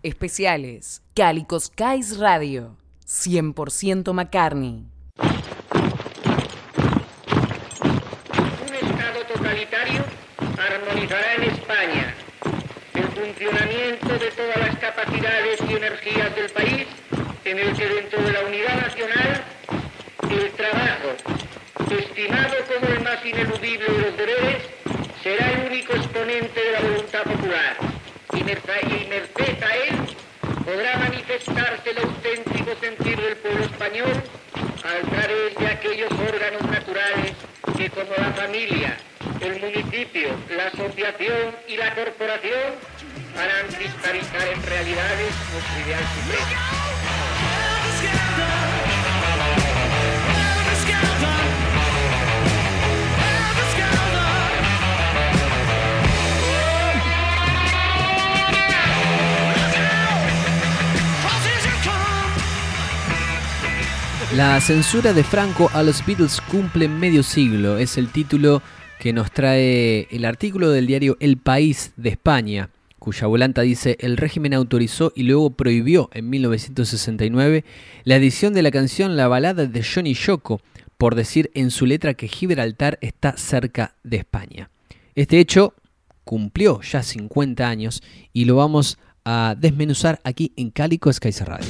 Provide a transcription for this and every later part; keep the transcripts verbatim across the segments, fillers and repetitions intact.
Especiales. Cálico Skies Radio. cien por ciento McCartney. Un Estado totalitario armonizará en España el funcionamiento de todas las capacidades y energías del país, en el que dentro de la unidad nacional el trabajo, estimado como el más ineludible de los deberes, será el único exponente de la voluntad popular, y merced a él podrá manifestarse el auténtico sentir del pueblo español a través de aquellos órganos naturales que, como la familia, el municipio, la asociación y la corporación, harán cristalizar en realidades nuestro ideal supremo. La censura de Franco a los Beatles cumple medio siglo, es el título que nos trae el artículo del diario El País de España, cuya volanta dice: el régimen autorizó y luego prohibió en mil novecientos sesenta y nueve la edición de la canción La balada de John y Yoko, por decir en su letra que Gibraltar está cerca de España. Este hecho cumplió ya cincuenta años y lo vamos a desmenuzar aquí en Cálico Skies Radio.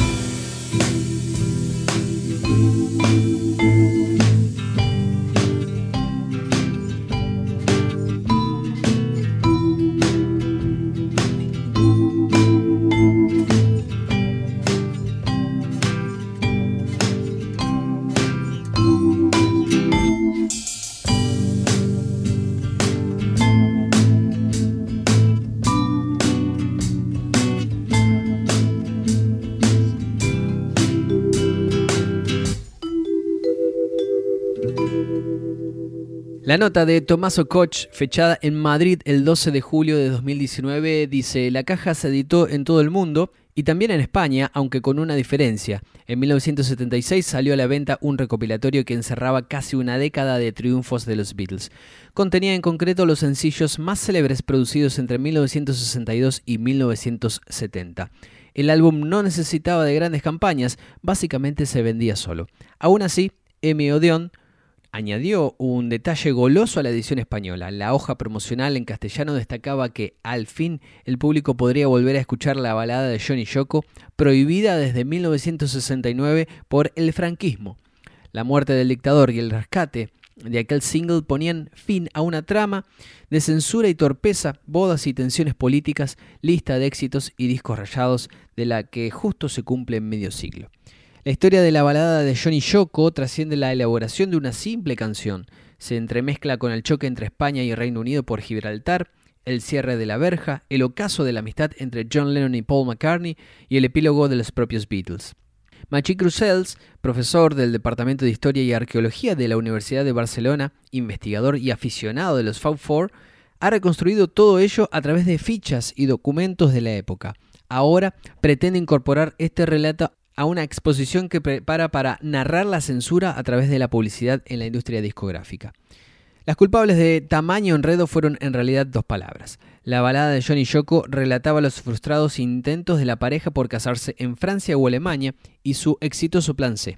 La nota de Tommaso Koch, fechada en Madrid el doce de julio de dos mil diecinueve, dice: la caja se editó en todo el mundo y también en España, aunque con una diferencia. En mil novecientos setenta y seis salió a la venta un recopilatorio que encerraba casi una década de triunfos de los Beatles. Contenía en concreto los sencillos más célebres producidos entre mil novecientos sesenta y dos y mil novecientos setenta. El álbum no necesitaba de grandes campañas, básicamente se vendía solo. Aún así, Emi Odeon añadió un detalle goloso a la edición española. La hoja promocional en castellano destacaba que, al fin, el público podría volver a escuchar la balada de John y Yoko, prohibida desde mil novecientos sesenta y nueve por el franquismo. La muerte del dictador y el rescate de aquel single ponían fin a una trama de censura y torpeza, bodas y tensiones políticas, lista de éxitos y discos rayados de la que justo se cumple medio siglo. La historia de la balada de John y Yoko trasciende la elaboración de una simple canción. Se entremezcla con el choque entre España y Reino Unido por Gibraltar, el cierre de la verja, el ocaso de la amistad entre John Lennon y Paul McCartney y el epílogo de los propios Beatles. Machi Crusells, profesor del Departamento de Historia y Arqueología de la Universidad de Barcelona, investigador y aficionado de los Fab Four, ha reconstruido todo ello a través de fichas y documentos de la época. Ahora pretende incorporar este relato a una exposición que prepara para narrar la censura a través de la publicidad en la industria discográfica. Las culpables de tamaño enredo fueron en realidad dos palabras. La balada de John y Yoko relataba los frustrados intentos de la pareja por casarse en Francia o Alemania y su exitoso plan C.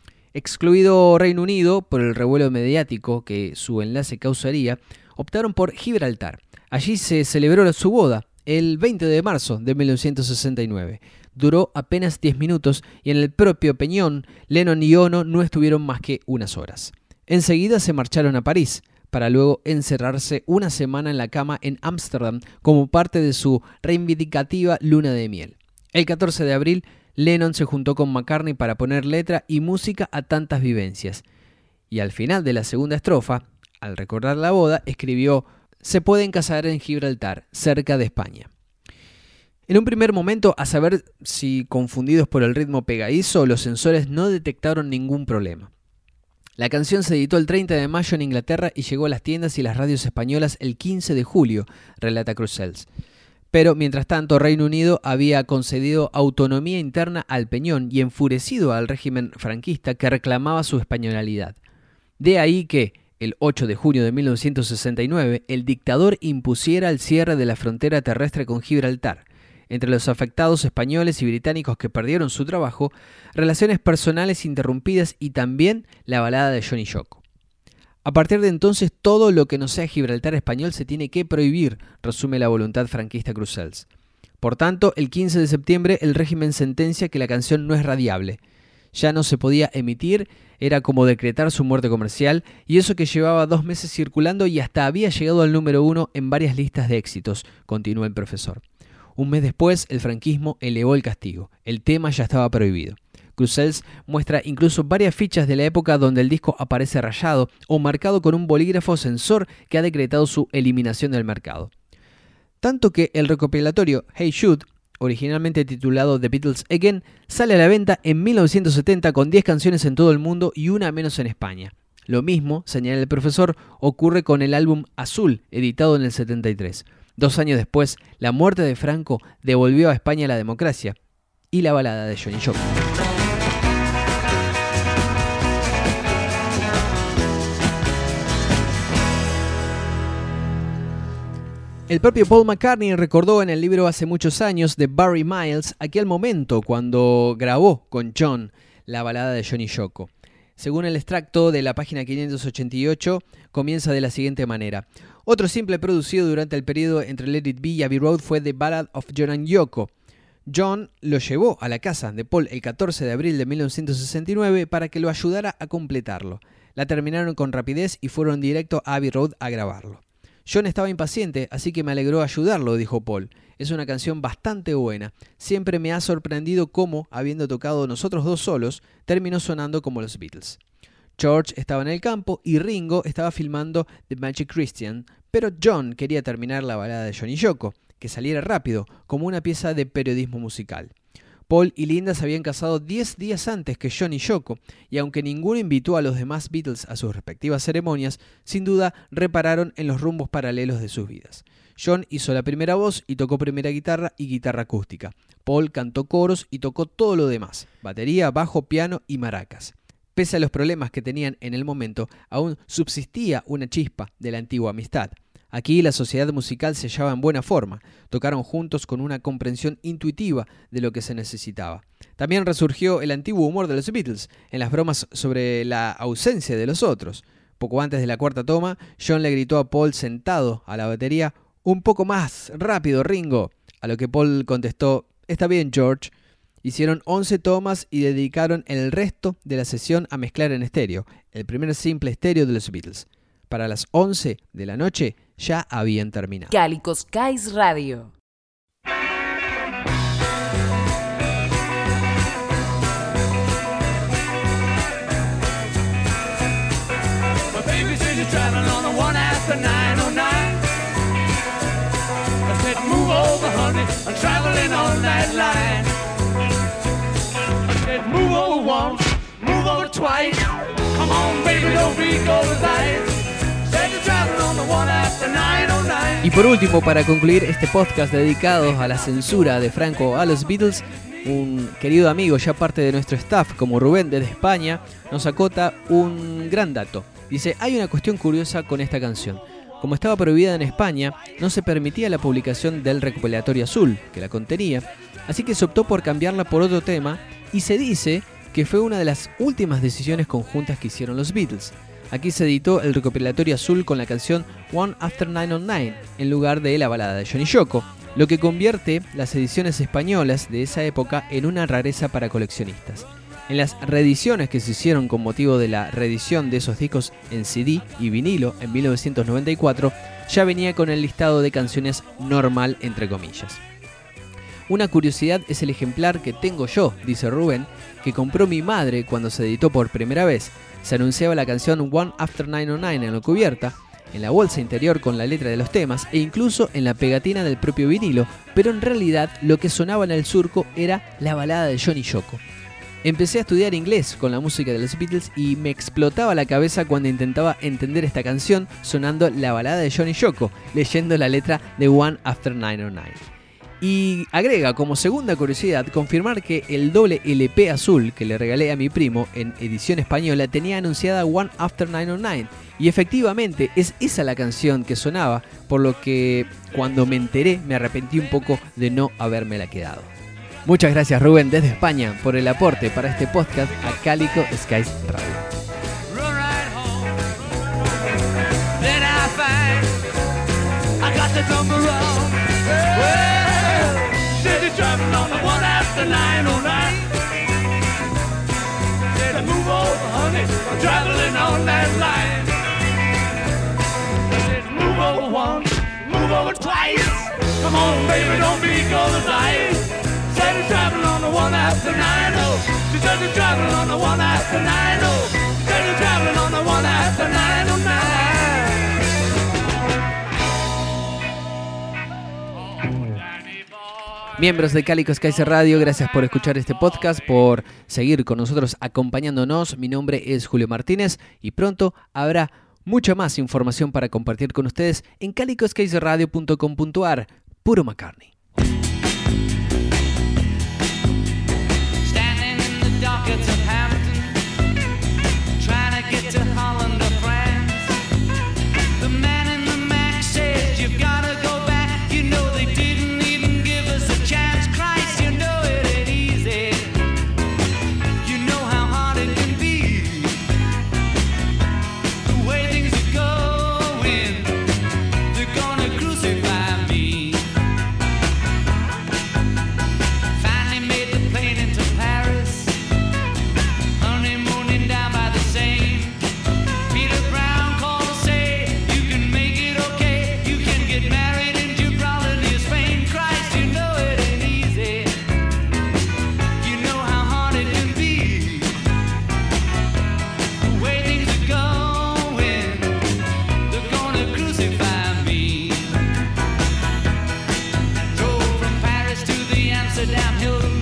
Excluido Reino Unido por el revuelo mediático que su enlace causaría, optaron por Gibraltar. Allí se celebró su boda el veinte de marzo de mil novecientos sesenta y nueve. Duró apenas diez minutos y en el propio Peñón, Lennon y Ono no estuvieron más que unas horas. Enseguida se marcharon a París, para luego encerrarse una semana en la cama en Ámsterdam como parte de su reivindicativa luna de miel. El catorce de abril, Lennon se juntó con McCartney para poner letra y música a tantas vivencias. Y al final de la segunda estrofa, al recordar la boda, escribió: «Se pueden casar en Gibraltar, cerca de España». En un primer momento, a saber si confundidos por el ritmo pegadizo, los sensores no detectaron ningún problema. La canción se editó el treinta de mayo en Inglaterra y llegó a las tiendas y las radios españolas el quince de julio, relata Crusells. Pero, mientras tanto, Reino Unido había concedido autonomía interna al Peñón y enfurecido al régimen franquista que reclamaba su españolidad. De ahí que, el ocho de junio de mil novecientos sesenta y nueve, el dictador impusiera el cierre de la frontera terrestre con Gibraltar. entre los afectados españoles y británicos que perdieron su trabajo, relaciones personales interrumpidas y también la balada de John y Yoko. A partir de entonces, todo lo que no sea Gibraltar español se tiene que prohibir, resume la voluntad franquista Crusells. Por tanto, el quince de septiembre el régimen sentencia que la canción no es radiable. Ya no se podía emitir, era como decretar su muerte comercial, y eso que llevaba dos meses circulando y hasta había llegado al número uno en varias listas de éxitos, continuó el profesor. Un mes después, el franquismo elevó el castigo. El tema ya estaba prohibido. Crusells muestra incluso varias fichas de la época donde el disco aparece rayado o marcado con un bolígrafo censor que ha decretado su eliminación del mercado. Tanto que el recopilatorio Hey Jude, originalmente titulado The Beatles Again, sale a la venta en mil novecientos setenta con diez canciones en todo el mundo y una menos en España. Lo mismo, señala el profesor, ocurre con el álbum Azul, editado en el setenta y tres. Dos años después, la muerte de Franco devolvió a España la democracia y la balada de John y Yoko. El propio Paul McCartney recordó en el libro Hace muchos años de Barry Miles aquel momento cuando grabó con John la balada de John y Yoko. Según el extracto de la página quinientos ochenta y ocho, comienza de la siguiente manera. Otro simple producido durante el periodo entre Let It Be y Abbey Road fue The Ballad of John and Yoko. John lo llevó a la casa de Paul el catorce de abril de mil novecientos sesenta y nueve para que lo ayudara a completarlo. La terminaron con rapidez y fueron directo a Abbey Road a grabarlo. John estaba impaciente, así que me alegró ayudarlo, dijo Paul. Es una canción bastante buena. Siempre me ha sorprendido cómo, habiendo tocado nosotros dos solos, terminó sonando como los Beatles. George estaba en el campo y Ringo estaba filmando The Magic Christian, pero John quería terminar la balada de John y Yoko, que saliera rápido, como una pieza de periodismo musical. Paul y Linda se habían casado diez días antes que John y Yoko, y aunque ninguno invitó a los demás Beatles a sus respectivas ceremonias, sin duda repararon en los rumbos paralelos de sus vidas. John hizo la primera voz y tocó primera guitarra y guitarra acústica. Paul cantó coros y tocó todo lo demás, batería, bajo, piano y maracas. Pese a los problemas que tenían en el momento, aún subsistía una chispa de la antigua amistad. Aquí la sociedad musical se hallaba en buena forma, tocaron juntos con una comprensión intuitiva de lo que se necesitaba. También resurgió el antiguo humor de los Beatles, en las bromas sobre la ausencia de los otros. Poco antes de la cuarta toma, John le gritó a Paul sentado a la batería, «Un poco más, rápido, Ringo», a lo que Paul contestó, «Está bien, George». Hicieron once tomas y dedicaron el resto de la sesión a mezclar en estéreo, el primer simple estéreo de los Beatles. Para las once de la noche ya habían terminado. Calico Skies Radio. Y por último, para concluir este podcast dedicado a la censura de Franco a los Beatles, un querido amigo, ya parte de nuestro staff, como Rubén desde España, nos acota un gran dato. Dice, hay una cuestión curiosa con esta canción. Como estaba prohibida en España, no se permitía la publicación del recopilatorio Azul, que la contenía, así que se optó por cambiarla por otro tema, y se dice que fue una de las últimas decisiones conjuntas que hicieron los Beatles. Aquí se editó el recopilatorio Azul con la canción One After Nine on Nine, en lugar de la balada de John y Yoko, lo que convierte las ediciones españolas de esa época en una rareza para coleccionistas. En las reediciones que se hicieron con motivo de la reedición de esos discos en C D y vinilo en mil novecientos noventa y cuatro, ya venía con el listado de canciones normal, entre comillas. Una curiosidad es el ejemplar que tengo yo, dice Rubén, que compró mi madre cuando se editó por primera vez. Se anunciaba la canción One After Nine on Nine en la cubierta, en la bolsa interior con la letra de los temas e incluso en la pegatina del propio vinilo, pero en realidad lo que sonaba en el surco era la balada de John y Yoko. Empecé a estudiar inglés con la música de los Beatles y me explotaba la cabeza cuando intentaba entender esta canción sonando la balada de John y Yoko, leyendo la letra de One After Nine on Nine. Y agrega como segunda curiosidad confirmar que el doble L P azul que le regalé a mi primo en edición española tenía anunciada One After nueve oh nueve. Y efectivamente es esa la canción que sonaba, por lo que cuando me enteré me arrepentí un poco de no habérmela quedado. Muchas gracias Rubén desde España por el aporte para este podcast a Calico Skies Radio. Traveling on the one after nine oh nine. Said move over, honey, I'm traveling on that line. Said move over once, move over twice. Come on, baby, don't be cold as ice. Said you're traveling on the one after nine oh. She said you're traveling on the one after nine oh. She said you're traveling on the one after nine oh nine. Miembros de Calico Skies Radio, gracias por escuchar este podcast, por seguir con nosotros acompañándonos. Mi nombre es Julio Martínez y pronto habrá mucha más información para compartir con ustedes en calico skies radio punto com punto a r. Puro McCartney. Amsterdam Hill